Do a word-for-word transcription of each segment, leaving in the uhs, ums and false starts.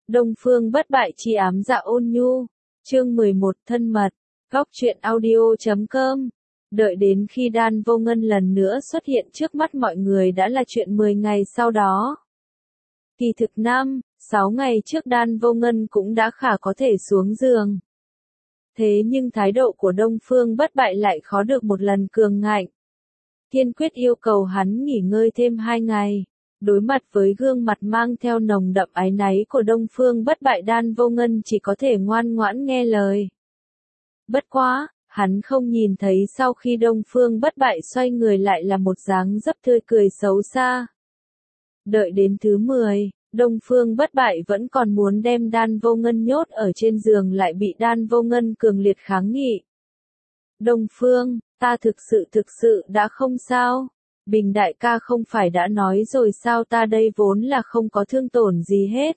Đông Phương Bất Bại chi ám dạ ôn nhu. Chương mười một thân mật. Góc truyện audio chấm com. Đợi đến khi Đan Vô Ngân lần nữa xuất hiện trước mắt mọi người đã là chuyện mười ngày sau đó. Kỳ thực năm, sáu ngày trước Đan Vô Ngân cũng đã khả có thể xuống giường. Thế nhưng thái độ của Đông Phương Bất Bại lại khó được một lần cường ngạnh. Kiên quyết yêu cầu hắn nghỉ ngơi thêm hai ngày. Đối mặt với gương mặt mang theo nồng đậm áy náy của Đông Phương Bất Bại, Đan Vô Ngân chỉ có thể ngoan ngoãn nghe lời. Bất quá, hắn không nhìn thấy sau khi Đông Phương Bất Bại xoay người lại là một dáng dấp tươi cười xấu xa. Đợi đến thứ mười, Đông Phương Bất Bại vẫn còn muốn đem Đan Vô Ngân nhốt ở trên giường lại bị Đan Vô Ngân cường liệt kháng nghị. Đông Phương, ta thực sự thực sự đã không sao. Bình đại ca không phải đã nói rồi sao, ta đây vốn là không có thương tổn gì hết.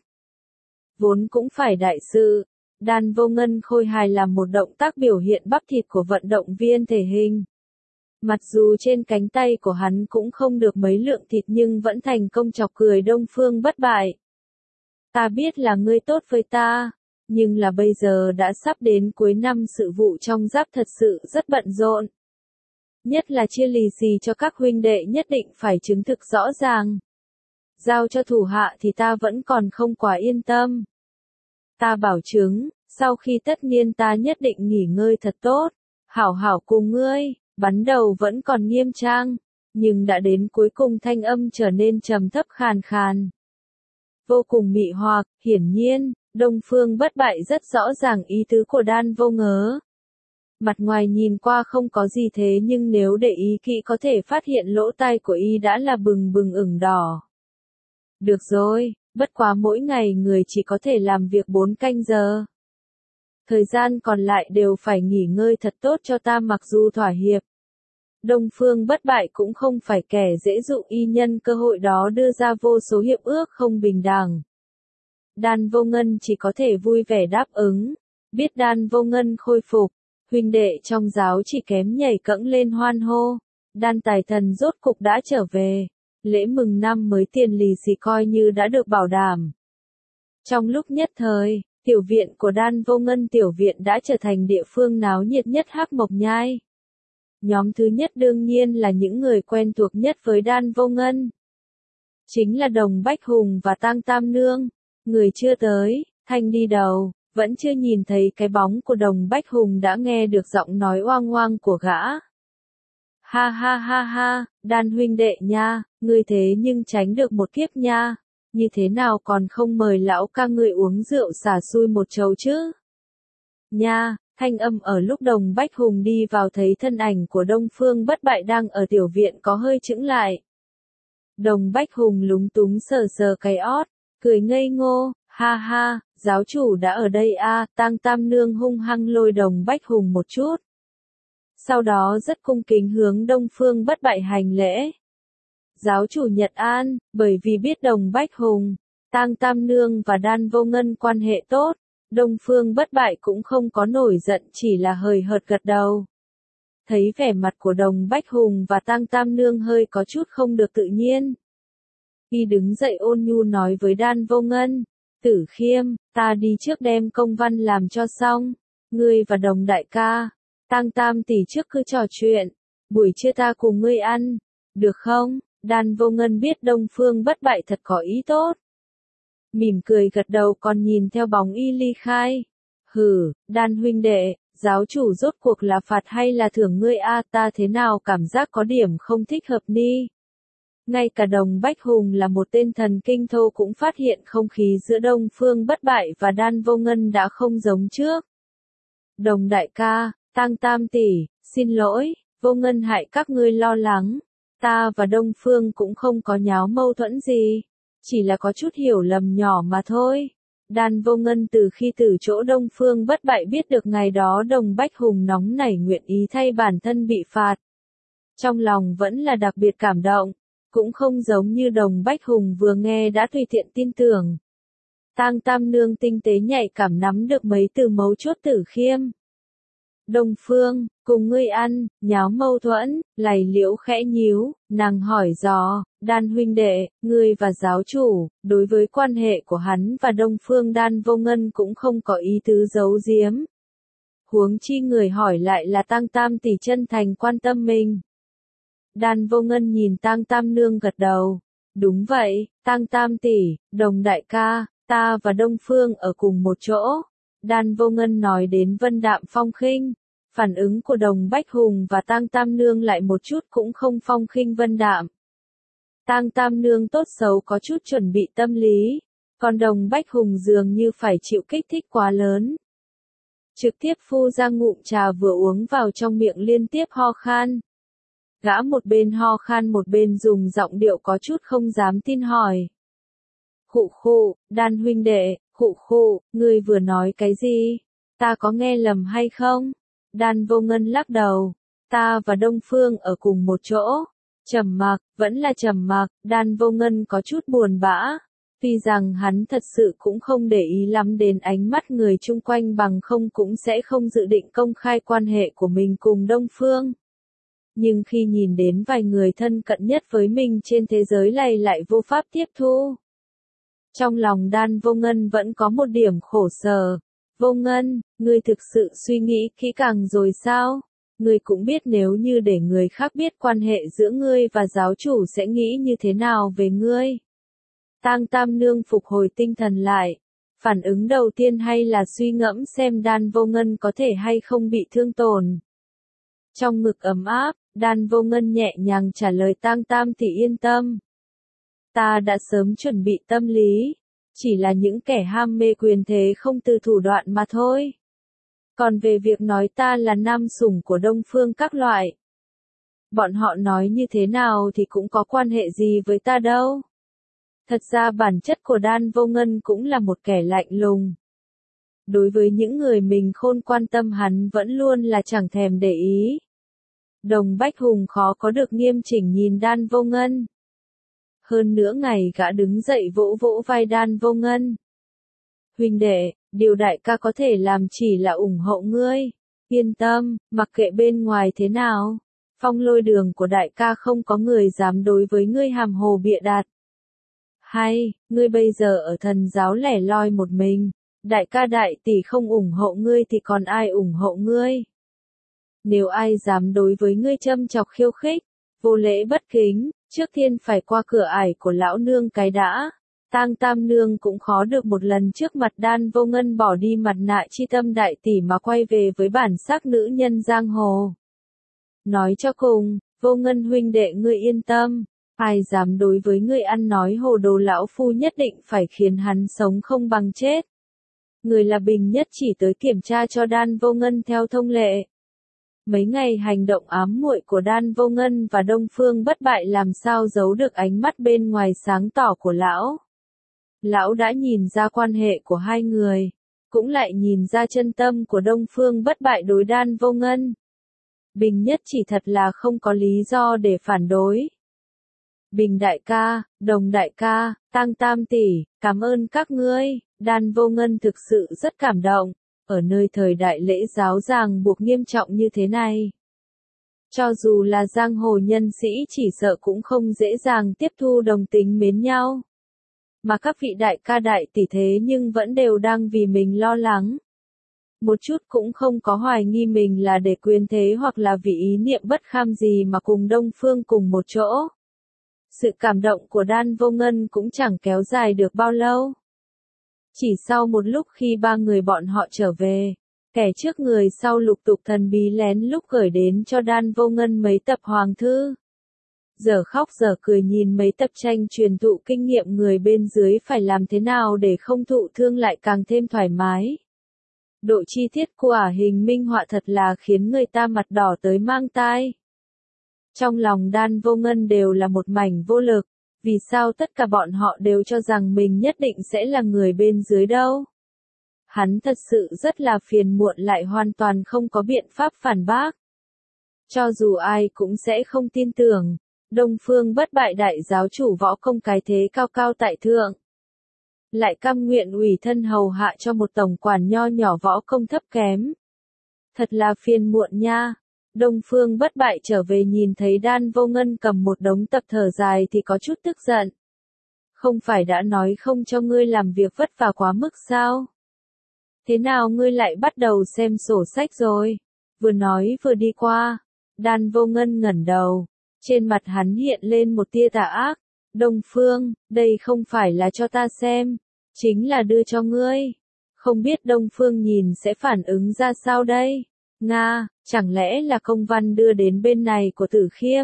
Vốn cũng phải đại sự. Đan Vô Ngân khôi hài làm một động tác biểu hiện bắp thịt của vận động viên thể hình. Mặc dù trên cánh tay của hắn cũng không được mấy lượng thịt nhưng vẫn thành công chọc cười Đông Phương Bất Bại. Ta biết là ngươi tốt với ta, nhưng là bây giờ đã sắp đến cuối năm, sự vụ trong giáp thật sự rất bận rộn. Nhất là chia lì xì cho các huynh đệ nhất định phải chứng thực rõ ràng. Giao cho thủ hạ thì ta vẫn còn không quá yên tâm. Ta bảo chứng, sau khi tất niên ta nhất định nghỉ ngơi thật tốt, hảo hảo cùng ngươi. Bắn đầu vẫn còn nghiêm trang, nhưng đã đến cuối cùng thanh âm trở nên trầm thấp khàn khàn. Vô cùng mị hoặc, hiển nhiên, Đông Phương Bất Bại rất rõ ràng ý tứ của Đan Vô Ngớ. Mặt ngoài nhìn qua không có gì thế nhưng nếu để ý kỹ có thể phát hiện lỗ tai của y đã là bừng bừng ửng đỏ. Được rồi, bất quá mỗi ngày người chỉ có thể làm việc bốn canh giờ. Thời gian còn lại đều phải nghỉ ngơi thật tốt cho ta, mặc dù thỏa hiệp. Đông Phương Bất Bại cũng không phải kẻ dễ dụ, y nhân cơ hội đó đưa ra vô số hiệp ước không bình đẳng. Đan Vô Ngân chỉ có thể vui vẻ đáp ứng. Biết Đan Vô Ngân khôi phục, huynh đệ trong giáo chỉ kém nhảy cẫng lên hoan hô. Đan Tài Thần rốt cục đã trở về. Lễ mừng năm mới tiền lì xì coi như đã được bảo đảm. Trong lúc nhất thời, tiểu viện của Đan Vô Ngân tiểu viện đã trở thành địa phương náo nhiệt nhất Hắc Mộc Nhai. Nhóm thứ nhất đương nhiên là những người quen thuộc nhất với Đan Vô Ngân. Chính là Đồng Bách Hùng và Tang Tam Nương. Người chưa tới, Thanh đi đầu, vẫn chưa nhìn thấy cái bóng của Đồng Bách Hùng đã nghe được giọng nói oang oang của gã. Ha ha ha ha, Đan huynh đệ nha, ngươi thế nhưng tránh được một kiếp nha. Như thế nào còn không mời lão ca ngươi uống rượu xả xui một chầu chứ? Nha. Thanh âm ở lúc Đồng Bách Hùng đi vào thấy thân ảnh của Đông Phương Bất Bại đang ở tiểu viện có hơi chững lại. Đồng Bách Hùng lúng túng sờ sờ cái ót, cười ngây ngô, ha ha, giáo chủ đã ở đây a. À, Tang Tam Nương hung hăng lôi Đồng Bách Hùng một chút. Sau đó rất cung kính hướng Đông Phương Bất Bại hành lễ. Giáo chủ Nhật An, bởi vì biết Đồng Bách Hùng, Tang Tam Nương và Đan Vô Ngân quan hệ tốt. Đông Phương Bất Bại cũng không có nổi giận, chỉ là hời hợt gật đầu. Thấy vẻ mặt của Đồng Bách Hùng và Tang Tam Nương hơi có chút không được tự nhiên. Y đứng dậy ôn nhu nói với Đan Vô Ngân, Tử Khiêm, ta đi trước đem công văn làm cho xong. Ngươi và Đồng đại ca, Tang Tam tỷ trước cứ trò chuyện, buổi trưa ta cùng ngươi ăn, được không? Đan Vô Ngân biết Đông Phương Bất Bại thật có ý tốt. Mỉm cười gật đầu còn nhìn theo bóng y ly khai. Hừ, Đan huynh đệ, giáo chủ rốt cuộc là phạt hay là thưởng ngươi a? À, ta thế nào cảm giác có điểm không thích hợp ni. Ngay cả Đồng Bách Hùng là một tên thần kinh thô cũng phát hiện không khí giữa Đông Phương Bất Bại và Đan Vô Ngân đã không giống trước. Đồng đại ca, Tang Tam tỷ, xin lỗi, Vô Ngân hại các ngươi lo lắng. Ta và Đông Phương cũng không có nháo mâu thuẫn gì. Chỉ là có chút hiểu lầm nhỏ mà thôi. Đan Vô Ngân từ khi từ chỗ Đông Phương Bất Bại biết được ngày đó Đồng Bách Hùng nóng nảy nguyện ý thay bản thân bị phạt. Trong lòng vẫn là đặc biệt cảm động, cũng không giống như Đồng Bách Hùng vừa nghe đã tùy tiện tin tưởng. Tang Tam Nương tinh tế nhạy cảm nắm được mấy từ mấu chốt Tử Khiêm. Đông Phương, cùng ngươi ăn, nháo mâu thuẫn, lầy liễu khẽ nhíu, nàng hỏi dò, Đan huynh đệ, ngươi và giáo chủ, đối với quan hệ của hắn và Đông Phương Đan Vô Ngân cũng không có ý tứ giấu giếm. Huống chi người hỏi lại là Tang Tam tỷ chân thành quan tâm mình. Đan Vô Ngân nhìn Tang Tam nương gật đầu. Đúng vậy, Tang Tam tỷ, Đồng đại ca, ta và Đông Phương ở cùng một chỗ. Đan Vô Ngân nói đến vân đạm phong khinh. Phản ứng của Đồng Bách Hùng và Tang Tam nương lại một chút cũng không phong khinh vân đạm. Tang Tam nương tốt xấu có chút chuẩn bị tâm lý, còn Đồng Bách Hùng dường như phải chịu kích thích quá lớn. Trực tiếp phu ra ngụm trà vừa uống vào trong miệng liên tiếp ho khan. Gã một bên ho khan một bên dùng giọng điệu có chút không dám tin hỏi. Khụ khụ, Đan huynh đệ, khụ khụ, ngươi vừa nói cái gì? Ta có nghe lầm hay không? Đan Vô Ngân lắc đầu. Ta và Đông Phương ở cùng một chỗ. Trầm mặc, vẫn là trầm mặc, Đan Vô Ngân có chút buồn bã. Tuy rằng hắn thật sự cũng không để ý lắm đến ánh mắt người chung quanh bằng không cũng sẽ không dự định công khai quan hệ của mình cùng Đông Phương. Nhưng khi nhìn đến vài người thân cận nhất với mình trên thế giới này lại vô pháp tiếp thu. Trong lòng Đan Vô Ngân vẫn có một điểm khổ sở. Vô Ngân, ngươi thực sự suy nghĩ kỹ càng rồi sao? Ngươi cũng biết nếu như để người khác biết quan hệ giữa ngươi và giáo chủ sẽ nghĩ như thế nào về ngươi. Tang Tam nương phục hồi tinh thần lại. Phản ứng đầu tiên hay là suy ngẫm xem Đan Vô Ngân có thể hay không bị thương tổn. Trong ngực ấm áp, Đan Vô Ngân nhẹ nhàng trả lời Tang Tam tỷ yên tâm. Ta đã sớm chuẩn bị tâm lý. Chỉ là những kẻ ham mê quyền thế không từ thủ đoạn mà thôi. Còn về việc nói ta là nam sủng của Đông Phương các loại. Bọn họ nói như thế nào thì cũng có quan hệ gì với ta đâu. Thật ra bản chất của Đan Vô Ngân cũng là một kẻ lạnh lùng. Đối với những người mình khôn quan tâm hắn vẫn luôn là chẳng thèm để ý. Đồng Bách Hùng khó có được nghiêm chỉnh nhìn Đan Vô Ngân. Hơn nữa ngày gã đứng dậy vỗ vỗ vai Đan Vô Ngân. Huynh đệ, điều đại ca có thể làm chỉ là ủng hộ ngươi. Yên tâm, mặc kệ bên ngoài thế nào. Phong Lôi đường của đại ca không có người dám đối với ngươi hàm hồ bịa đặt. Hay, ngươi bây giờ ở thần giáo lẻ loi một mình. Đại ca đại tỷ không ủng hộ ngươi thì còn ai ủng hộ ngươi? Nếu ai dám đối với ngươi châm chọc khiêu khích, vô lễ bất kính, trước tiên phải qua cửa ải của lão nương cái đã. Tang Tam nương cũng khó được một lần trước mặt Đan Vô Ngân bỏ đi mặt nạ chi tâm đại tỷ mà quay về với bản sắc nữ nhân giang hồ. Nói cho cùng, Vô Ngân huynh đệ ngươi yên tâm, ai dám đối với ngươi ăn nói hồ đồ lão phu nhất định phải khiến hắn sống không bằng chết. Người là Bình Nhất chỉ tới kiểm tra cho Đan Vô Ngân theo thông lệ. Mấy ngày hành động ám muội của Đan Vô Ngân và Đông Phương Bất Bại làm sao giấu được ánh mắt bên ngoài sáng tỏ của lão. Lão đã nhìn ra quan hệ của hai người, cũng lại nhìn ra chân tâm của Đông Phương Bất Bại đối Đan Vô Ngân. Bình Nhất chỉ thật là không có lý do để phản đối. Bình đại ca, Đồng đại ca, Tang Tam tỷ, cảm ơn các ngươi. Đan Vô Ngân thực sự rất cảm động. Ở nơi thời đại lễ giáo ràng buộc nghiêm trọng như thế này. Cho dù là giang hồ nhân sĩ chỉ sợ cũng không dễ dàng tiếp thu đồng tính mến nhau. Mà các vị đại ca đại tỷ thế nhưng vẫn đều đang vì mình lo lắng. Một chút cũng không có hoài nghi mình là để quyền thế hoặc là vì ý niệm bất kham gì mà cùng Đông Phương cùng một chỗ. Sự cảm động của Đan Vô Ngân cũng chẳng kéo dài được bao lâu. Chỉ sau một lúc khi ba người bọn họ trở về, kẻ trước người sau lục tục thần bí lén lúc gửi đến cho Đan Vô Ngân mấy tập hoàng thư. Giờ khóc giờ cười nhìn mấy tập tranh truyền thụ kinh nghiệm người bên dưới phải làm thế nào để không thụ thương lại càng thêm thoải mái. Độ chi tiết của ả hình minh họa thật là khiến người ta mặt đỏ tới mang tai. Trong lòng Đan Vô Ngân đều là một mảnh vô lực. Vì sao tất cả bọn họ đều cho rằng mình nhất định sẽ là người bên dưới đâu? Hắn thật sự rất là phiền muộn lại hoàn toàn không có biện pháp phản bác. Cho dù ai cũng sẽ không tin tưởng, Đông Phương Bất Bại đại giáo chủ võ công cái thế cao cao tại thượng. Lại cam nguyện ủy thân hầu hạ cho một tổng quản nho nhỏ võ công thấp kém. Thật là phiền muộn nha. Đông Phương Bất Bại trở về nhìn thấy Đan Vô Ngân cầm một đống tập thở dài thì có chút tức giận. Không phải đã nói không cho ngươi làm việc vất vả quá mức sao? Thế nào ngươi lại bắt đầu xem sổ sách rồi? Vừa nói vừa đi qua. Đan Vô Ngân ngẩng đầu. Trên mặt hắn hiện lên một tia tà ác. Đông Phương, đây không phải là cho ta xem. Chính là đưa cho ngươi. Không biết Đông Phương nhìn sẽ phản ứng ra sao đây? Nga, chẳng lẽ là công văn đưa đến bên này của Tử Khiêm?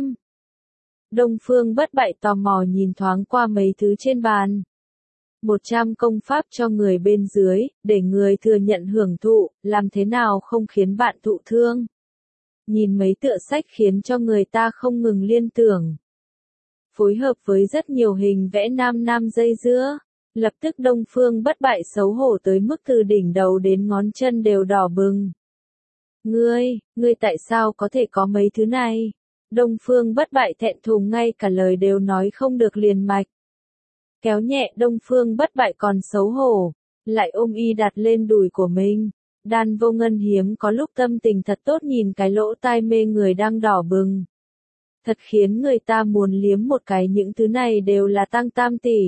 Đông Phương Bất Bại tò mò nhìn thoáng qua mấy thứ trên bàn. Một trăm công pháp cho người bên dưới, để người thừa nhận hưởng thụ, làm thế nào không khiến bạn thụ thương. Nhìn mấy tựa sách khiến cho người ta không ngừng liên tưởng. Phối hợp với rất nhiều hình vẽ nam nam dây dưa, lập tức Đông Phương Bất Bại xấu hổ tới mức từ đỉnh đầu đến ngón chân đều đỏ bừng. Ngươi, ngươi tại sao có thể có mấy thứ này? Đông Phương Bất Bại thẹn thùng ngay cả lời đều nói không được liền mạch. Kéo nhẹ Đông Phương Bất Bại còn xấu hổ, lại ôm y đặt lên đùi của mình. Đan Vô Ngân hiếm có lúc tâm tình thật tốt nhìn cái lỗ tai mê người đang đỏ bừng. Thật khiến người ta muốn liếm một cái, những thứ này đều là tăng tam tỷ.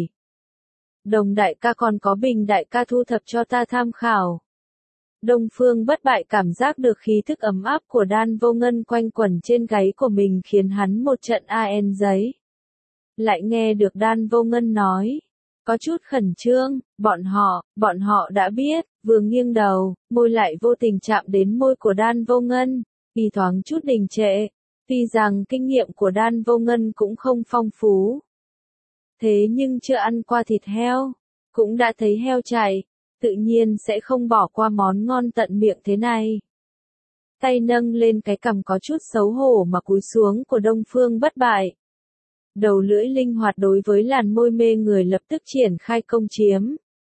Đồng đại ca còn có Bình đại ca thu thập cho ta tham khảo. Đông Phương Bất Bại cảm giác được khí thức ấm áp của Đan Vô Ngân quanh quẩn trên gáy của mình khiến hắn một trận an giấy. Lại nghe được Đan Vô Ngân nói, có chút khẩn trương, bọn họ, bọn họ đã biết, vừa nghiêng đầu, môi lại vô tình chạm đến môi của Đan Vô Ngân, y thoáng chút đình trệ, tuy rằng kinh nghiệm của Đan Vô Ngân cũng không phong phú. Thế nhưng chưa ăn qua thịt heo, cũng đã thấy heo chạy, tự nhiên sẽ không bỏ qua món ngon tận miệng thế này. Tay nâng lên cái cằm có chút xấu hổ mà cúi xuống của Đông Phương Bất Bại. Đầu lưỡi linh hoạt đối với làn môi mê người lập tức triển khai công chiếm.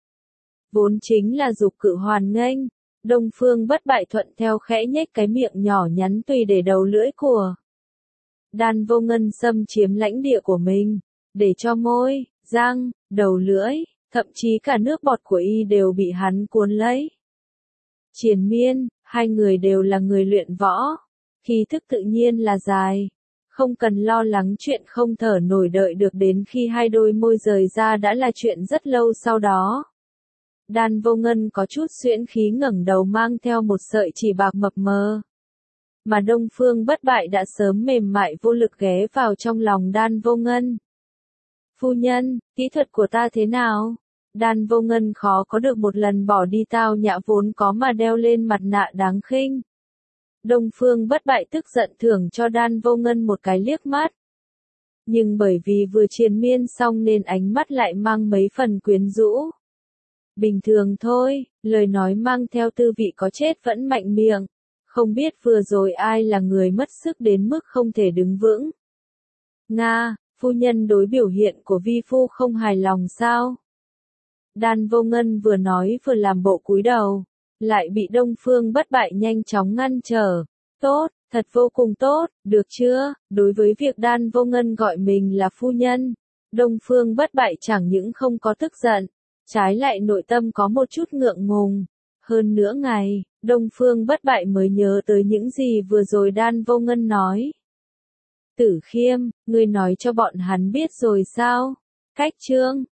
Vốn chính là dục cự hoàn nghênh, Đông Phương Bất Bại thuận theo khẽ nhếch cái miệng nhỏ nhắn tùy để đầu lưỡi của Đan Vô Ngân xâm chiếm lãnh địa của mình, để cho môi, răng, đầu lưỡi, thậm chí cả nước bọt của y đều bị hắn cuốn lấy. Triền Miên, hai người đều là người luyện võ, khí thức tự nhiên là dài. Không cần lo lắng chuyện không thở nổi, đợi được đến khi hai đôi môi rời ra đã là chuyện rất lâu sau đó. Đan Vô Ngân có chút xuyễn khí ngẩng đầu mang theo một sợi chỉ bạc mập mờ. Mà Đông Phương Bất Bại đã sớm mềm mại vô lực ghé vào trong lòng Đan Vô Ngân. Phu nhân, kỹ thuật của ta thế nào? Đan Vô Ngân khó có được một lần bỏ đi tao nhã vốn có mà đeo lên mặt nạ đáng khinh. Đông Phương Bất Bại tức giận thưởng cho Đan Vô Ngân một cái liếc mắt. Nhưng bởi vì vừa triền miên xong nên ánh mắt lại mang mấy phần quyến rũ. Bình thường thôi, lời nói mang theo tư vị có chết vẫn mạnh miệng. Không biết vừa rồi ai là người mất sức đến mức không thể đứng vững. Nga, phu nhân đối biểu hiện của vi phu không hài lòng sao? Đan Vô Ngân vừa nói vừa làm bộ cúi đầu. Lại bị Đông Phương Bất Bại nhanh chóng ngăn trở. Tốt, thật vô cùng tốt, được chưa? Đối với việc Đan Vô Ngân gọi mình là phu nhân, Đông Phương Bất Bại chẳng những không có tức giận, trái lại nội tâm có một chút ngượng ngùng. Hơn nữa ngày, Đông Phương Bất Bại mới nhớ tới những gì vừa rồi Đan Vô Ngân nói. Tử Khiêm, ngươi nói cho bọn hắn biết rồi sao? Cách chương